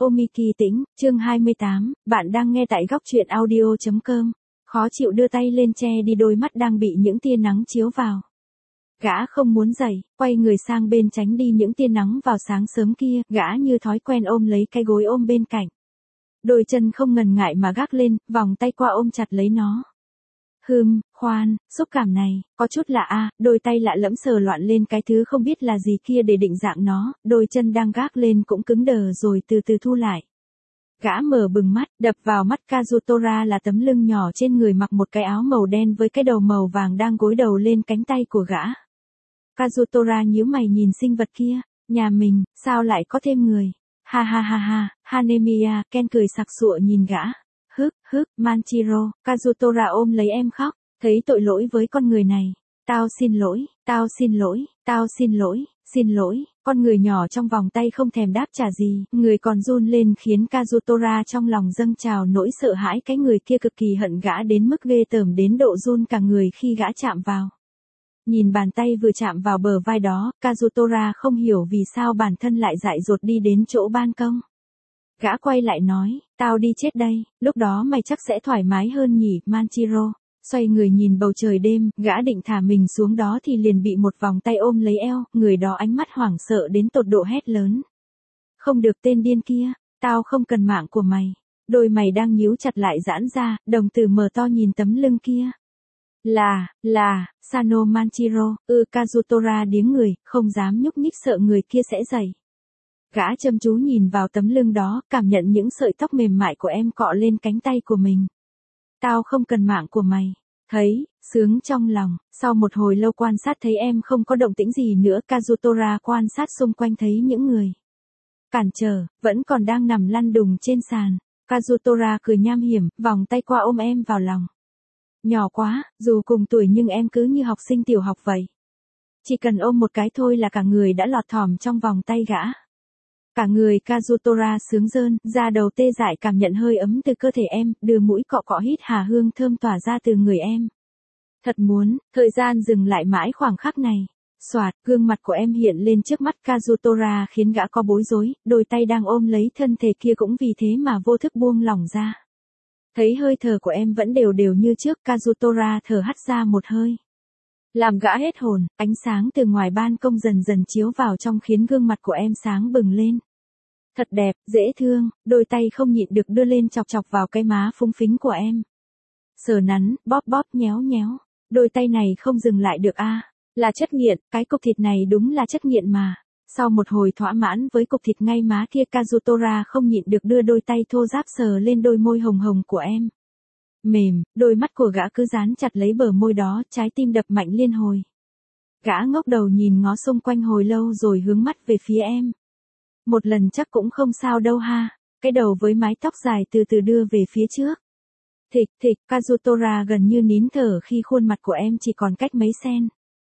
Miki Tĩnh, chương 28, bạn đang nghe tại góc truyện audio.com. Khó chịu đưa tay lên che đi đôi mắt đang bị những tia nắng chiếu vào. Gã không muốn dậy, quay người sang bên tránh đi những tia nắng vào sáng sớm kia, gã như thói quen ôm lấy cái gối ôm bên cạnh. Đôi chân không ngần ngại mà gác lên, vòng tay qua ôm chặt lấy nó. Khoan, xúc cảm này, có chút lạ đôi tay lạ lẫm sờ loạn lên cái thứ không biết là gì kia để định dạng nó, đôi chân đang gác lên cũng cứng đờ rồi từ từ thu lại. Gã mở bừng mắt, đập vào mắt Kazutora là tấm lưng nhỏ trên người mặc một cái áo màu đen với cái đầu màu vàng đang gối đầu lên cánh tay của gã. Kazutora nhíu mày nhìn sinh vật kia, nhà mình, sao lại có thêm người? Ha ha ha ha, Hanemiya, Ken cười sặc sụa nhìn gã. Manchiro, Kazutora ôm lấy em khóc, thấy tội lỗi với con người này. Tao xin lỗi, xin lỗi, con người nhỏ trong vòng tay không thèm đáp trả gì, người còn run lên khiến Kazutora trong lòng dâng trào nỗi sợ hãi cái người kia cực kỳ hận gã đến mức ghê tởm đến độ run cả người khi gã chạm vào. Nhìn bàn tay vừa chạm vào bờ vai đó, Kazutora không hiểu vì sao bản thân lại dại dột đi đến chỗ ban công. Gã quay lại nói, tao đi chết đây, lúc đó mày chắc sẽ thoải mái hơn nhỉ, Manchiro. Xoay người nhìn bầu trời đêm, gã định thả mình xuống đó thì liền bị một vòng tay ôm lấy eo, người đó ánh mắt hoảng sợ đến tột độ hét lớn. Không được tên điên kia, tao không cần mạng của mày. Đôi mày đang nhíu chặt lại giãn ra, đồng tử mở to nhìn tấm lưng kia. Là, Sano Manchiro, Kazutora điếng người, không dám nhúc nhích sợ người kia sẽ dậy. Gã chăm chú nhìn vào tấm lưng đó, cảm nhận những sợi tóc mềm mại của em cọ lên cánh tay của mình. Tao không cần mạng của mày. Thấy, sướng trong lòng, sau một hồi lâu quan sát thấy em không có động tĩnh gì nữa, Kazutora quan sát xung quanh thấy những người cản trở, vẫn còn đang nằm lăn đùng trên sàn. Kazutora cười nham hiểm, vòng tay qua ôm em vào lòng. Nhỏ quá, dù cùng tuổi nhưng em cứ như học sinh tiểu học vậy. Chỉ cần ôm một cái thôi là cả người đã lọt thỏm trong vòng tay gã. Cả người Kazutora sướng rơn, da đầu tê dại cảm nhận hơi ấm từ cơ thể em, đưa mũi cọ cọ hít hà hương thơm tỏa ra từ người em. Thật muốn, thời gian dừng lại mãi khoảng khắc này. Soạt, gương mặt của em hiện lên trước mắt Kazutora khiến gã có bối rối, đôi tay đang ôm lấy thân thể kia cũng vì thế mà vô thức buông lỏng ra. Thấy hơi thở của em vẫn đều đều như trước, Kazutora thở hắt ra một hơi. Làm gã hết hồn, ánh sáng từ ngoài ban công dần dần chiếu vào trong khiến gương mặt của em sáng bừng lên. Thật đẹp, dễ thương, đôi tay không nhịn được đưa lên chọc chọc vào cái má phúng phính của em. Sờ nắn, bóp nhéo nhéo, đôi tay này không dừng lại được là chất nghiện, cái cục thịt này đúng là chất nghiện mà. Sau một hồi thỏa mãn với cục thịt ngay má kia, Kazutora không nhịn được đưa đôi tay thô ráp sờ lên đôi môi hồng hồng của em. Mềm, đôi mắt của gã cứ dán chặt lấy bờ môi đó, trái tim đập mạnh liên hồi. Gã ngốc đầu nhìn ngó xung quanh hồi lâu rồi hướng mắt về phía em. Một lần chắc cũng không sao đâu ha, cái đầu với mái tóc dài từ từ đưa về phía trước. Thịch, Kazutora gần như nín thở khi khuôn mặt của em chỉ còn cách mấy cm.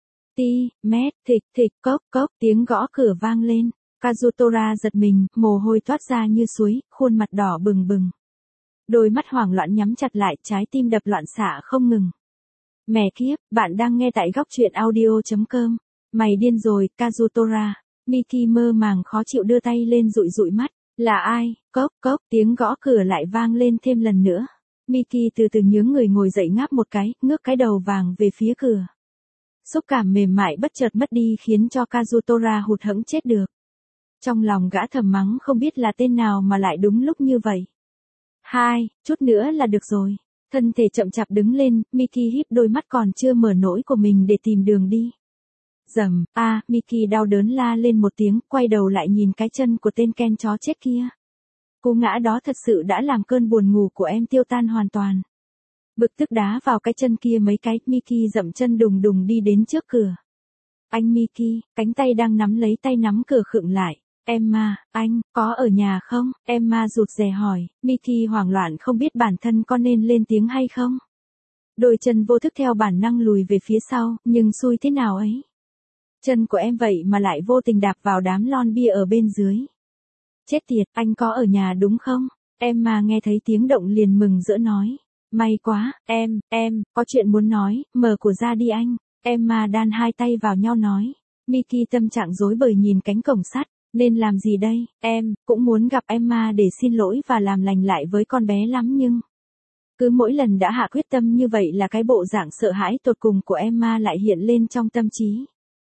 Thịch, cốc, tiếng gõ cửa vang lên. Kazutora giật mình, mồ hôi toát ra như suối, khuôn mặt đỏ bừng bừng. Đôi mắt hoảng loạn nhắm chặt lại, trái tim đập loạn xạ không ngừng. Mẹ kiếp, bạn đang nghe tại góc truyện audio.com. Mày điên rồi, Kazutora. Miki mơ màng khó chịu đưa tay lên dụi mắt. Là ai? Cốc, tiếng gõ cửa lại vang lên thêm lần nữa. Miki từ từ nhướng người ngồi dậy ngáp một cái, ngước cái đầu vàng về phía cửa. Xúc cảm mềm mại bất chợt mất đi khiến cho Kazutora hụt hẫng chết được. Trong lòng gã thầm mắng không biết là tên nào mà lại đúng lúc như vậy. Chút nữa là được rồi. Thân thể chậm chạp đứng lên, Miki híp đôi mắt còn chưa mở nổi của mình để tìm đường đi. Rầm, Miki đau đớn la lên một tiếng, quay đầu lại nhìn cái chân của tên Ken chó chết kia. Cú ngã đó thật sự đã làm cơn buồn ngủ của em tiêu tan hoàn toàn. Bực tức đá vào cái chân kia mấy cái, Miki dậm chân đùng đùng đi đến trước cửa. Anh Miki, cánh tay đang nắm lấy tay nắm cửa khựng lại. Emma, anh, có ở nhà không? Emma rụt rè hỏi, Miki hoảng loạn không biết bản thân có nên lên tiếng hay không. Đôi chân vô thức theo bản năng lùi về phía sau, nhưng xui thế nào ấy. Chân của em vậy mà lại vô tình đạp vào đám lon bia ở bên dưới. Chết tiệt, anh có ở nhà đúng không? Emma nghe thấy tiếng động liền mừng rỡ nói. May quá, em, có chuyện muốn nói, mở cửa ra đi anh. Emma đan hai tay vào nhau nói. Miki tâm trạng rối bời nhìn cánh cổng sắt. Nên làm gì đây, em cũng muốn gặp Emma để xin lỗi và làm lành lại với con bé lắm nhưng... Cứ mỗi lần đã hạ quyết tâm như vậy là cái bộ dạng sợ hãi tột cùng của Emma lại hiện lên trong tâm trí.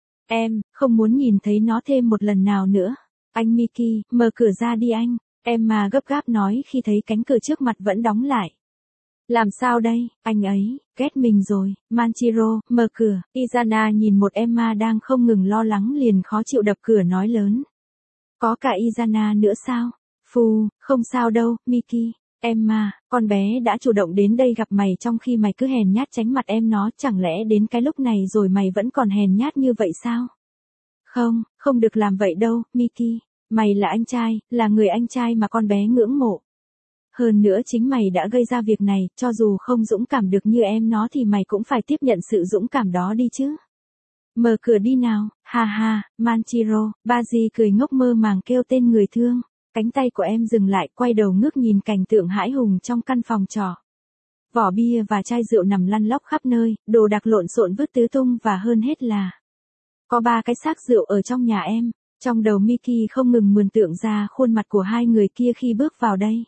Em, không muốn nhìn thấy nó thêm một lần nào nữa. Anh Mickey, mở cửa ra đi anh. Emma gấp gáp nói khi thấy cánh cửa trước mặt vẫn đóng lại. Làm sao đây, anh ấy, ghét mình rồi, Manchiro, mở cửa. Izana nhìn một Emma đang không ngừng lo lắng liền khó chịu đập cửa nói lớn. Có cả Izana nữa sao? Phù, không sao đâu, Mickey. Emma, con bé đã chủ động đến đây gặp mày trong khi mày cứ hèn nhát tránh mặt em nó, chẳng lẽ đến cái lúc này rồi mày vẫn còn hèn nhát như vậy sao? Không, không được làm vậy đâu, Mickey. Mày là anh trai, là người anh trai mà con bé ngưỡng mộ. Hơn nữa chính mày đã gây ra việc này, cho dù không dũng cảm được như em nó thì mày cũng phải tiếp nhận sự dũng cảm đó đi chứ. Mở cửa đi nào, ha ha, Manchiro, Baji cười ngốc mơ màng kêu tên người thương. Cánh tay của em dừng lại, quay đầu ngước nhìn cảnh tượng hãi hùng trong căn phòng trọ. Vỏ bia và chai rượu nằm lăn lóc khắp nơi, đồ đạc lộn xộn vứt tứ tung và hơn hết là có 3 cái xác rượu ở trong nhà em. Trong đầu Mickey không ngừng mường tượng ra khuôn mặt của hai người kia khi bước vào đây.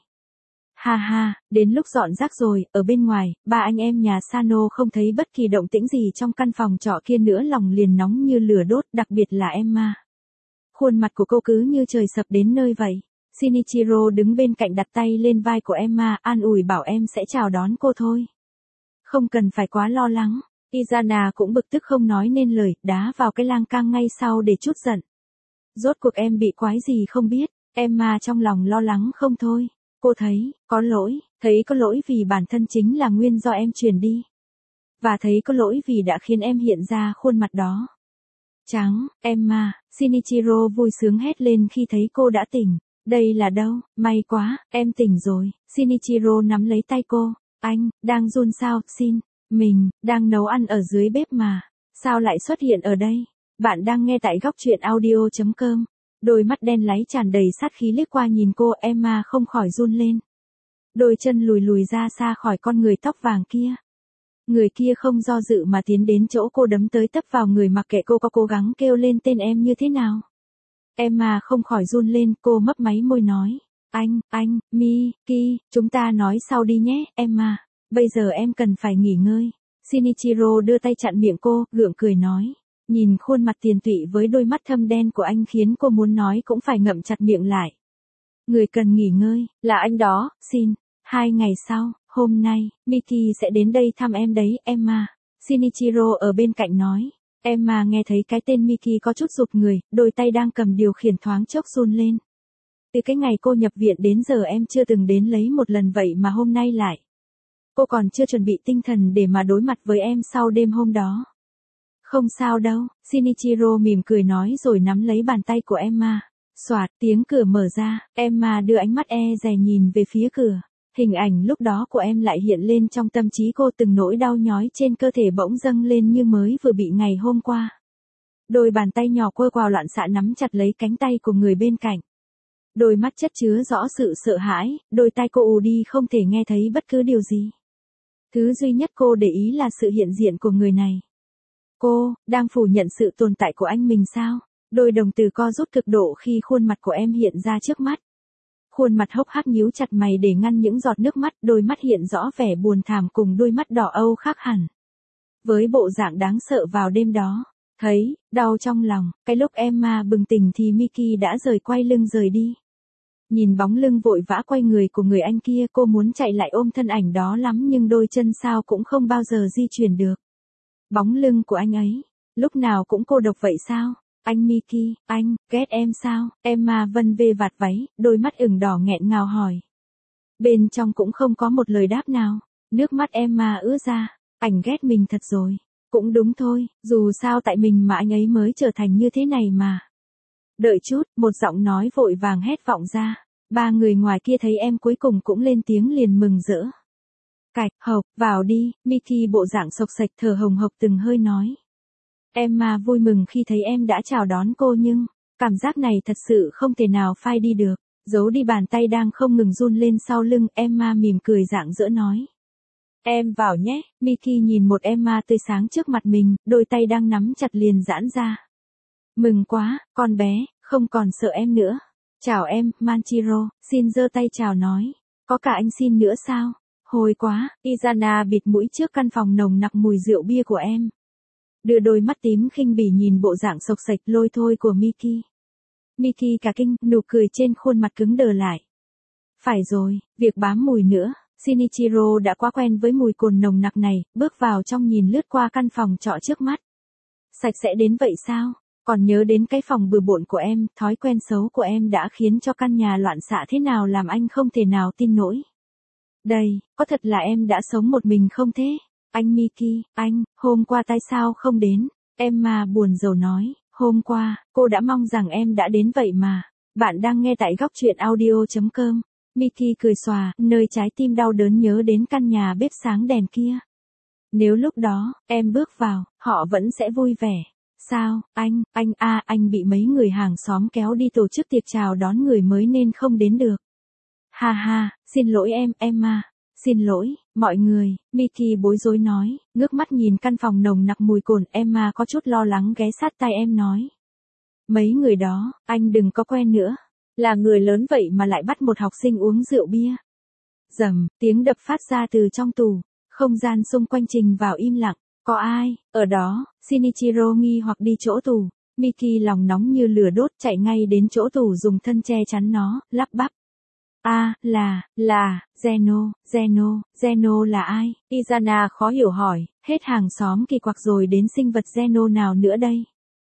Ha ha, đến lúc dọn rác rồi, ở bên ngoài, 3 anh em nhà Sano không thấy bất kỳ động tĩnh gì trong căn phòng trọ kia nữa, lòng liền nóng như lửa đốt, đặc biệt là Emma. Khuôn mặt của cô cứ như trời sập đến nơi vậy. Shinichiro đứng bên cạnh đặt tay lên vai của Emma, an ủi bảo em sẽ chào đón cô thôi. Không cần phải quá lo lắng. Izana cũng bực tức không nói nên lời, đá vào cái lan can ngay sau để trút giận. Rốt cuộc em bị quái gì không biết, Emma trong lòng lo lắng không thôi. Cô thấy có lỗi vì bản thân chính là nguyên do em truyền đi. Và thấy có lỗi vì đã khiến em hiện ra khuôn mặt đó. Trắng, Emma, Shinichiro vui sướng hét lên khi thấy cô đã tỉnh. Đây là đâu, may quá, em tỉnh rồi. Shinichiro nắm lấy tay cô. Anh, đang run sao, mình, đang nấu ăn ở dưới bếp mà. Sao lại xuất hiện ở đây? Bạn đang nghe tại góc truyện audio.com. Đôi mắt đen láy tràn đầy sát khí liếc qua nhìn cô, Emma không khỏi run lên. Đôi chân lùi lùi ra xa khỏi con người tóc vàng kia. Người kia không do dự mà tiến đến chỗ cô đấm tới tấp vào người mặc kệ cô có cố gắng kêu lên tên em như thế nào. Emma không khỏi run lên, cô mấp máy môi nói. Anh, Miki, chúng ta nói sau đi nhé, Emma. Bây giờ em cần phải nghỉ ngơi. Shinichiro đưa tay chặn miệng cô, gượng cười nói. Nhìn khuôn mặt tiền tụy với đôi mắt thâm đen của anh khiến cô muốn nói cũng phải ngậm chặt miệng lại. Người cần nghỉ ngơi, là anh đó, 2 ngày sau, hôm nay, Miki sẽ đến đây thăm em đấy, Emma. Shinichiro ở bên cạnh nói. Emma nghe thấy cái tên Miki có chút rụt người, đôi tay đang cầm điều khiển thoáng chốc run lên. Từ cái ngày cô nhập viện đến giờ em chưa từng đến lấy một lần vậy mà hôm nay lại. Cô còn chưa chuẩn bị tinh thần để mà đối mặt với em sau đêm hôm đó. Không sao đâu, Shinichiro mỉm cười nói rồi nắm lấy bàn tay của Emma. Xoạt, tiếng cửa mở ra, Emma đưa ánh mắt dè nhìn về phía cửa. Hình ảnh lúc đó của em lại hiện lên trong tâm trí cô, từng nỗi đau nhói trên cơ thể bỗng dâng lên như mới vừa bị ngày hôm qua. Đôi bàn tay nhỏ quơ quào loạn xạ nắm chặt lấy cánh tay của người bên cạnh. Đôi mắt chất chứa rõ sự sợ hãi, đôi tai cô ù đi không thể nghe thấy bất cứ điều gì. Thứ duy nhất cô để ý là sự hiện diện của người này. Cô, đang phủ nhận sự tồn tại của anh mình sao? Đôi đồng tử co rút cực độ khi khuôn mặt của em hiện ra trước mắt. Khuôn mặt hốc hác nhíu chặt mày để ngăn những giọt nước mắt, đôi mắt hiện rõ vẻ buồn thảm cùng đôi mắt đỏ âu khác hẳn. Với bộ dạng đáng sợ vào đêm đó, thấy, đau trong lòng, cái lúc Emma bừng tỉnh thì Miki đã quay lưng rời đi. Nhìn bóng lưng vội vã quay người của người anh kia, cô muốn chạy lại ôm thân ảnh đó lắm nhưng đôi chân sao cũng không bao giờ di chuyển được. Bóng lưng của anh ấy, lúc nào cũng cô độc vậy sao? Anh Miki, anh, ghét em sao? Emma vân vê vạt váy, đôi mắt ửng đỏ nghẹn ngào hỏi. Bên trong cũng không có một lời đáp nào. Nước mắt Emma ứa ra, anh ghét mình thật rồi. Cũng đúng thôi, dù sao tại mình mà anh ấy mới trở thành như thế này mà. Đợi chút, một giọng nói vội vàng hét vọng ra. 3 người ngoài kia thấy em cuối cùng cũng lên tiếng liền mừng rỡ. Cạch, hộc, vào đi, Miki bộ dạng sộc sạch thở hồng hộc từng hơi nói. Emma vui mừng khi thấy em đã chào đón cô nhưng, cảm giác này thật sự không thể nào phai đi được. Giấu đi bàn tay đang không ngừng run lên sau lưng, Emma mỉm cười rạng rỡ nói. Em vào nhé, Miki nhìn một Emma tươi sáng trước mặt mình, đôi tay đang nắm chặt liền giãn ra. Mừng quá, con bé, Không còn sợ em nữa. Chào em, Manchiro, Shin giơ tay chào nói. Có cả anh Shin nữa sao? Hôi quá, Izana bịt mũi trước căn phòng nồng nặc mùi rượu bia của em. Đưa đôi mắt tím khinh bỉ nhìn bộ dạng sộc sạch lôi thôi của Miki. Miki cả kinh, nụ cười trên khuôn mặt cứng đờ lại. Phải rồi, việc bám mùi nữa. Shinichiro đã quá quen với mùi cồn nồng nặc này, bước vào trong nhìn lướt qua căn phòng trọ trước mắt. Sạch sẽ đến vậy sao? Còn nhớ đến cái phòng bừa bộn của em, thói quen xấu của em đã khiến cho căn nhà loạn xạ thế nào làm anh không thể nào tin nổi. Đây, có thật là em đã sống một mình không thế? Anh Miki, anh, hôm qua tại sao không đến? Emma buồn rầu nói, hôm qua, cô đã mong rằng em đã đến vậy mà. Bạn đang nghe tại góc truyện audio.com. Miki cười xòa, nơi trái tim đau đớn nhớ đến căn nhà bếp sáng đèn kia. Nếu lúc đó, em bước vào, họ vẫn sẽ vui vẻ. Sao, anh bị mấy người hàng xóm kéo đi tổ chức tiệc chào đón người mới nên không đến được. Ha ha, xin lỗi em, Emma. Xin lỗi, mọi người, Miki bối rối nói, ngước mắt nhìn căn phòng nồng nặc mùi cồn, Emma có chút lo lắng ghé sát tai em nói. Mấy người đó, anh đừng có quen nữa. Là người lớn vậy mà lại bắt một học sinh uống rượu bia. Rầm, tiếng đập phát ra từ trong tủ, không gian xung quanh trình vào im lặng. Có ai, ở đó? Shinichiro nghi hoặc đi chỗ tủ. Miki lòng nóng như lửa đốt chạy ngay đến chỗ tủ dùng thân che chắn nó, lắp bắp. Là, Zeno là ai? Izana khó hiểu hỏi, hết hàng xóm kỳ quặc rồi đến sinh vật Zeno nào nữa đây?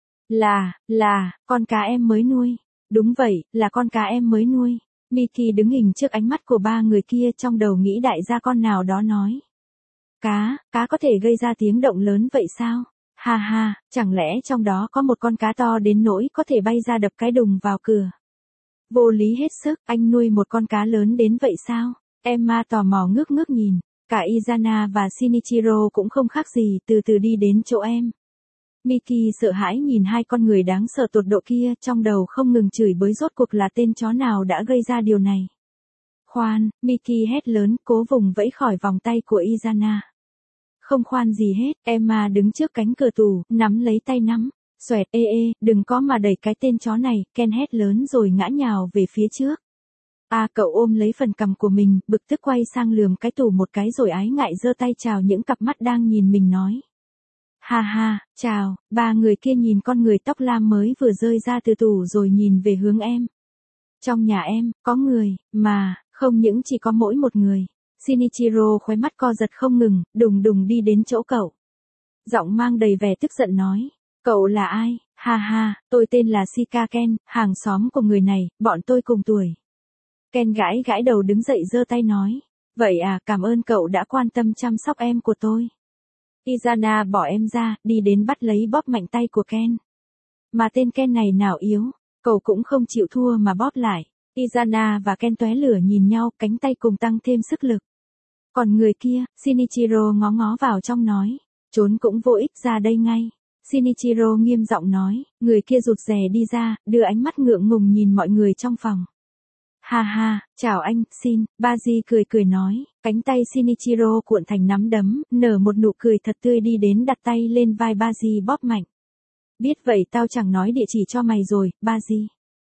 Là, con cá em mới nuôi. Đúng vậy, là con cá em mới nuôi. Miki đứng hình trước ánh mắt của ba người kia trong đầu nghĩ đại gia con nào đó nói. Cá có thể gây ra tiếng động lớn vậy sao? Ha ha, chẳng lẽ trong đó có một con cá to đến nỗi có thể bay ra đập cái đùng vào cửa? Vô lý hết sức, anh nuôi một con cá lớn đến vậy sao? Emma tò mò ngước nhìn, cả Izana và Shinichiro cũng không khác gì, từ từ đi đến chỗ em. Miki sợ hãi nhìn hai con người đáng sợ tột độ kia, trong đầu không ngừng chửi bới rốt cuộc là tên chó nào đã gây ra điều này. Khoan, Miki hét lớn, cố vùng vẫy khỏi vòng tay của Izana. Không khoan gì hết, Emma đứng trước cánh cửa tủ, nắm lấy tay nắm. Xoẹt, đừng có mà đẩy cái tên chó này, Ken hét lớn rồi ngã nhào về phía trước. Cậu ôm lấy phần cằm của mình, bực tức quay sang lườm cái tủ một cái rồi ái ngại giơ tay chào những cặp mắt đang nhìn mình nói. Ha ha, chào, ba người kia nhìn con người tóc lam mới vừa rơi ra từ tủ rồi nhìn về hướng em. Trong nhà em, có người, mà, không những chỉ có mỗi một người. Shinichiro khóe mắt co giật không ngừng, đùng đi đến chỗ cậu. Giọng mang đầy vẻ tức giận nói. Cậu là ai? Ha ha, tôi tên là Shika Ken, hàng xóm của người này, bọn tôi cùng tuổi. Ken gãi đầu đứng dậy giơ tay nói. Vậy à, cảm ơn cậu đã quan tâm chăm sóc em của tôi. Izana bỏ em ra, đi đến bắt lấy bóp mạnh tay của Ken. Mà tên Ken này nào yếu, cậu cũng không chịu thua mà bóp lại. Izana và Ken tóe lửa nhìn nhau, cánh tay cùng tăng thêm sức lực. Còn người kia, Shinichiro ngó vào trong nói. Trốn cũng vô ích, ra đây ngay. Shinichiro nghiêm giọng nói, người kia rụt rè đi ra, đưa ánh mắt ngượng ngùng nhìn mọi người trong phòng. Ha ha, chào anh, Shin, Baji cười nói, cánh tay Shinichiro cuộn thành nắm đấm, nở một nụ cười thật tươi đi đến đặt tay lên vai Baji bóp mạnh. Biết vậy tao chẳng nói địa chỉ cho mày rồi, Baji.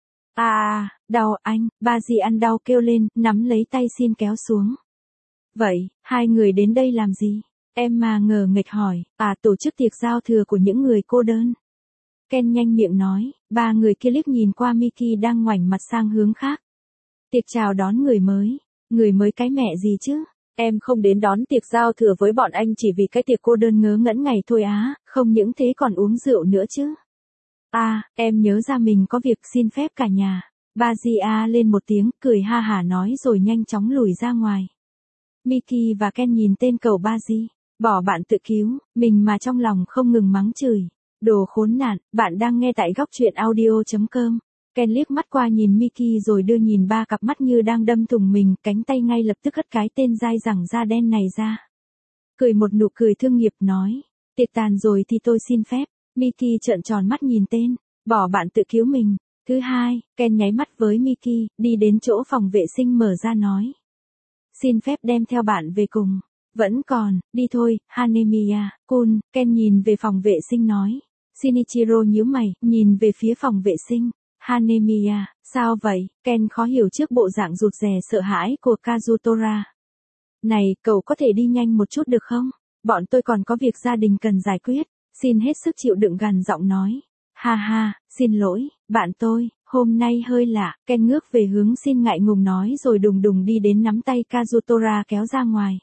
Đau anh, Baji ăn đau kêu lên, nắm lấy tay Shin kéo xuống. Vậy, hai người đến đây làm gì? Emma ngờ nghệch hỏi, tổ chức tiệc giao thừa của những người cô đơn. Ken nhanh miệng nói, ba người kia liếc nhìn qua Miki đang ngoảnh mặt sang hướng khác. Tiệc chào đón người mới cái mẹ gì chứ? Em không đến đón tiệc giao thừa với bọn anh chỉ vì cái tiệc cô đơn ngớ ngẩn ngày thôi á, không những thế còn uống rượu nữa chứ. Em nhớ ra mình có việc xin phép cả nhà. Baji lên một tiếng, cười ha hả nói rồi nhanh chóng lùi ra ngoài. Miki và Ken nhìn tên cậu Baji, bỏ bạn tự cứu, mình mà trong lòng không ngừng mắng chửi. Đồ khốn nạn, bạn đang nghe tại góc truyện audio.com. Ken liếc mắt qua nhìn Miki rồi đưa nhìn ba cặp mắt như đang đâm thủng mình, cánh tay ngay lập tức hất cái tên dai dẳng da đen này ra. Cười một nụ cười thương nghiệp nói, tiệc tàn rồi thì tôi xin phép. Miki trợn tròn mắt nhìn tên, bỏ bạn tự cứu mình. Thứ hai, Ken nháy mắt với Miki, đi đến chỗ phòng vệ sinh mở ra nói. Xin phép đem theo bạn về cùng. Vẫn còn, đi thôi, Hanemiya-kun, Ken nhìn về phòng vệ sinh nói. Shinichiro nhíu mày, nhìn về phía phòng vệ sinh. Hanemiya, sao vậy? Ken khó hiểu trước bộ dạng rụt rè sợ hãi của Kazutora. Này, cậu có thể đi nhanh một chút được không? Bọn tôi còn có việc gia đình cần giải quyết. Xin hết sức chịu đựng gằn giọng nói. Ha ha, xin lỗi, bạn tôi, hôm nay hơi lạ. Ken ngước về hướng Xin ngại ngùng nói rồi đùng đùng đi đến nắm tay Kazutora kéo ra ngoài.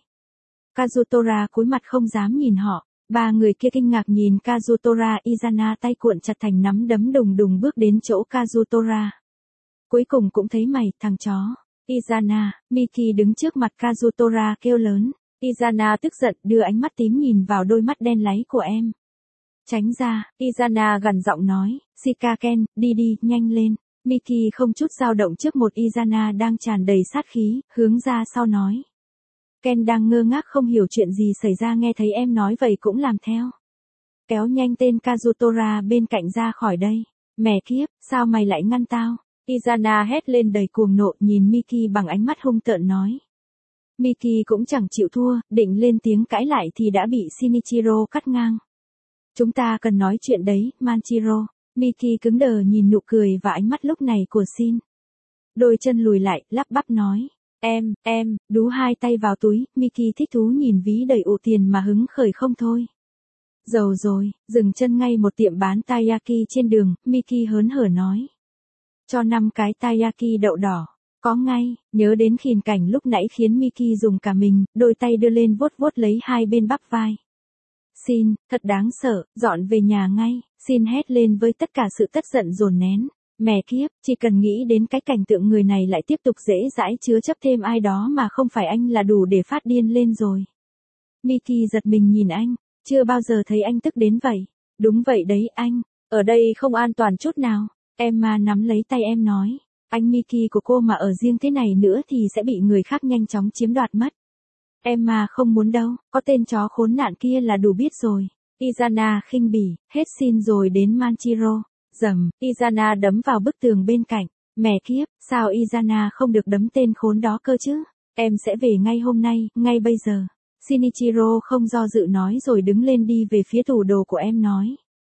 Kazutora cúi mặt không dám nhìn họ. Ba người kia kinh ngạc nhìn Kazutora. Izana tay cuộn chặt thành nắm đấm đùng đùng bước đến chỗ Kazutora. Cuối cùng cũng thấy mày, thằng chó. Izana, Miki đứng trước mặt Kazutora kêu lớn. Izana tức giận đưa ánh mắt tím nhìn vào đôi mắt đen láy của em. Tránh ra, Izana gằn giọng nói. Shikaken, đi đi, nhanh lên. Miki không chút dao động trước một Izana đang tràn đầy sát khí, hướng ra sau nói. Ken đang ngơ ngác không hiểu chuyện gì xảy ra nghe thấy em nói vậy cũng làm theo. Kéo nhanh tên Kazutora bên cạnh ra khỏi đây. Mẹ kiếp, sao mày lại ngăn tao? Izana hét lên đầy cuồng nộ nhìn Miki bằng ánh mắt hung tợn nói. Miki cũng chẳng chịu thua, định lên tiếng cãi lại thì đã bị Shinichiro cắt ngang. Chúng ta cần nói chuyện đấy, Manchiro. Miki cứng đờ nhìn nụ cười và ánh mắt lúc này của Shin. Đôi chân lùi lại, lắp bắp nói. Em, đú hai tay vào túi, Miki thích thú nhìn ví đầy ụ tiền mà hứng khởi không thôi. Giàu rồi, dừng chân ngay một tiệm bán taiyaki trên đường, Miki hớn hở nói. Cho 5 cái taiyaki đậu đỏ. Có ngay, nhớ đến khìn cảnh lúc nãy khiến Miki dùng cả mình, đôi tay đưa lên vuốt vuốt lấy hai bên bắp vai. Shin, thật đáng sợ, dọn về nhà ngay. Shin hét lên với tất cả sự tức giận dồn nén. Mẹ kiếp, chỉ cần nghĩ đến cái cảnh tượng người này lại tiếp tục dễ dãi chứa chấp thêm ai đó mà không phải anh là đủ để phát điên lên rồi. Miki giật mình nhìn anh, chưa bao giờ thấy anh tức đến vậy. Đúng vậy đấy anh, ở đây không an toàn chút nào. Emma nắm lấy tay em nói, anh Miki của cô mà ở riêng thế này nữa thì sẽ bị người khác nhanh chóng chiếm đoạt mất. Emma không muốn đâu, có tên chó khốn nạn kia là đủ biết rồi. Izana khinh bỉ, hết Shin rồi đến Manchiro. Dầm, Izana đấm vào bức tường bên cạnh. Mẹ kiếp, sao Izana không được đấm tên khốn đó cơ chứ? Em sẽ về ngay hôm nay, ngay bây giờ. Shinichiro không do dự nói rồi đứng lên đi về phía tủ đồ của em nói.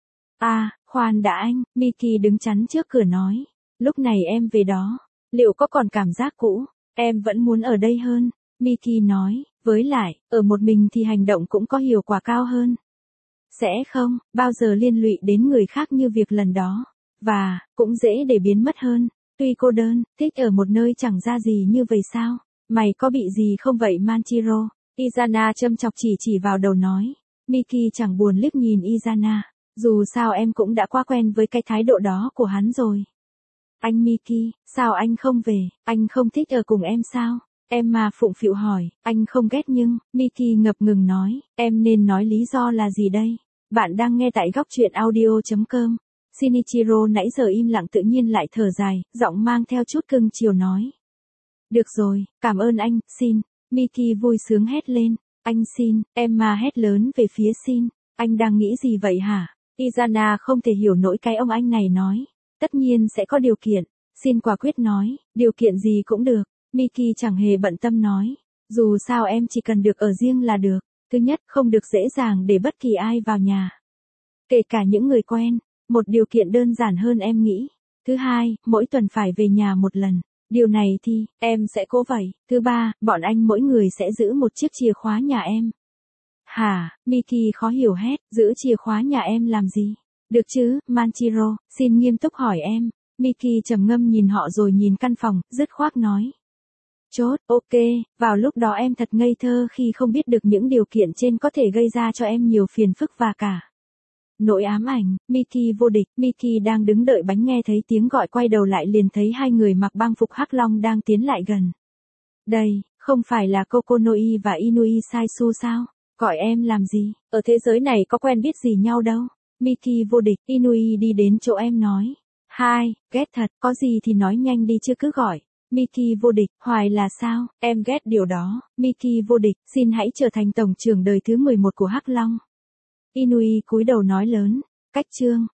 Khoan đã anh, Miki đứng chắn trước cửa nói. Lúc này em về đó, liệu có còn cảm giác cũ? Em vẫn muốn ở đây hơn. Miki nói, với lại, ở một mình thì hành động cũng có hiệu quả cao hơn. Sẽ không, bao giờ liên lụy đến người khác như việc lần đó. Và, cũng dễ để biến mất hơn. Tuy cô đơn, thích ở một nơi chẳng ra gì như vậy sao? Mày có bị gì không vậy Manchiro? Izana châm chọc chỉ vào đầu nói. Miki chẳng buồn liếc nhìn Izana. Dù sao em cũng đã quá quen với cái thái độ đó của hắn rồi. Anh Miki, sao anh không về? Anh không thích ở cùng em sao? Emma phụng phịu hỏi, anh không ghét nhưng, Miki ngập ngừng nói, em nên nói lý do là gì đây? Bạn đang nghe tại góc truyện audio.com. Shinichiro nãy giờ im lặng tự nhiên lại thở dài, giọng mang theo chút cưng chiều nói. Được rồi, cảm ơn anh, Shin. Miki vui sướng hét lên, anh Shin. Emma hét lớn về phía Shin, anh đang nghĩ gì vậy hả? Izana không thể hiểu nổi cái ông anh này nói. Tất nhiên sẽ có điều kiện. Shin quả quyết nói, điều kiện gì cũng được. Miki chẳng hề bận tâm nói. Dù sao em chỉ cần được ở riêng là được. Thứ nhất, không được dễ dàng để bất kỳ ai vào nhà. Kể cả những người quen. Một điều kiện đơn giản hơn em nghĩ. Thứ hai, mỗi tuần phải về nhà một lần. Điều này thì, em sẽ cố vậy. Thứ ba, bọn anh mỗi người sẽ giữ một chiếc chìa khóa nhà em. Hả, Miki khó hiểu hét, giữ chìa khóa nhà em làm gì? Được chứ, Manchiro, xin nghiêm túc hỏi em. Miki trầm ngâm nhìn họ rồi nhìn căn phòng, dứt khoát nói. Chốt, ok, vào lúc đó em thật ngây thơ khi không biết được những điều kiện trên có thể gây ra cho em nhiều phiền phức và cả nỗi ám ảnh. Miki vô địch, Miki đang đứng đợi bánh nghe thấy tiếng gọi quay đầu lại liền thấy hai người mặc băng phục hắc long đang tiến lại gần. Đây, không phải là Kokonoi và Inui Saisu sao? Gọi em làm gì? Ở thế giới này có quen biết gì nhau đâu. Miki vô địch, Inui đi đến chỗ em nói. Hai, ghét thật, có gì thì nói nhanh đi chứ cứ gọi. Miki vô địch, hoài là sao? Em ghét điều đó. Miki vô địch, xin hãy trở thành tổng trưởng đời thứ 11 của Hắc Long. Inui cúi đầu nói lớn. Cách chương.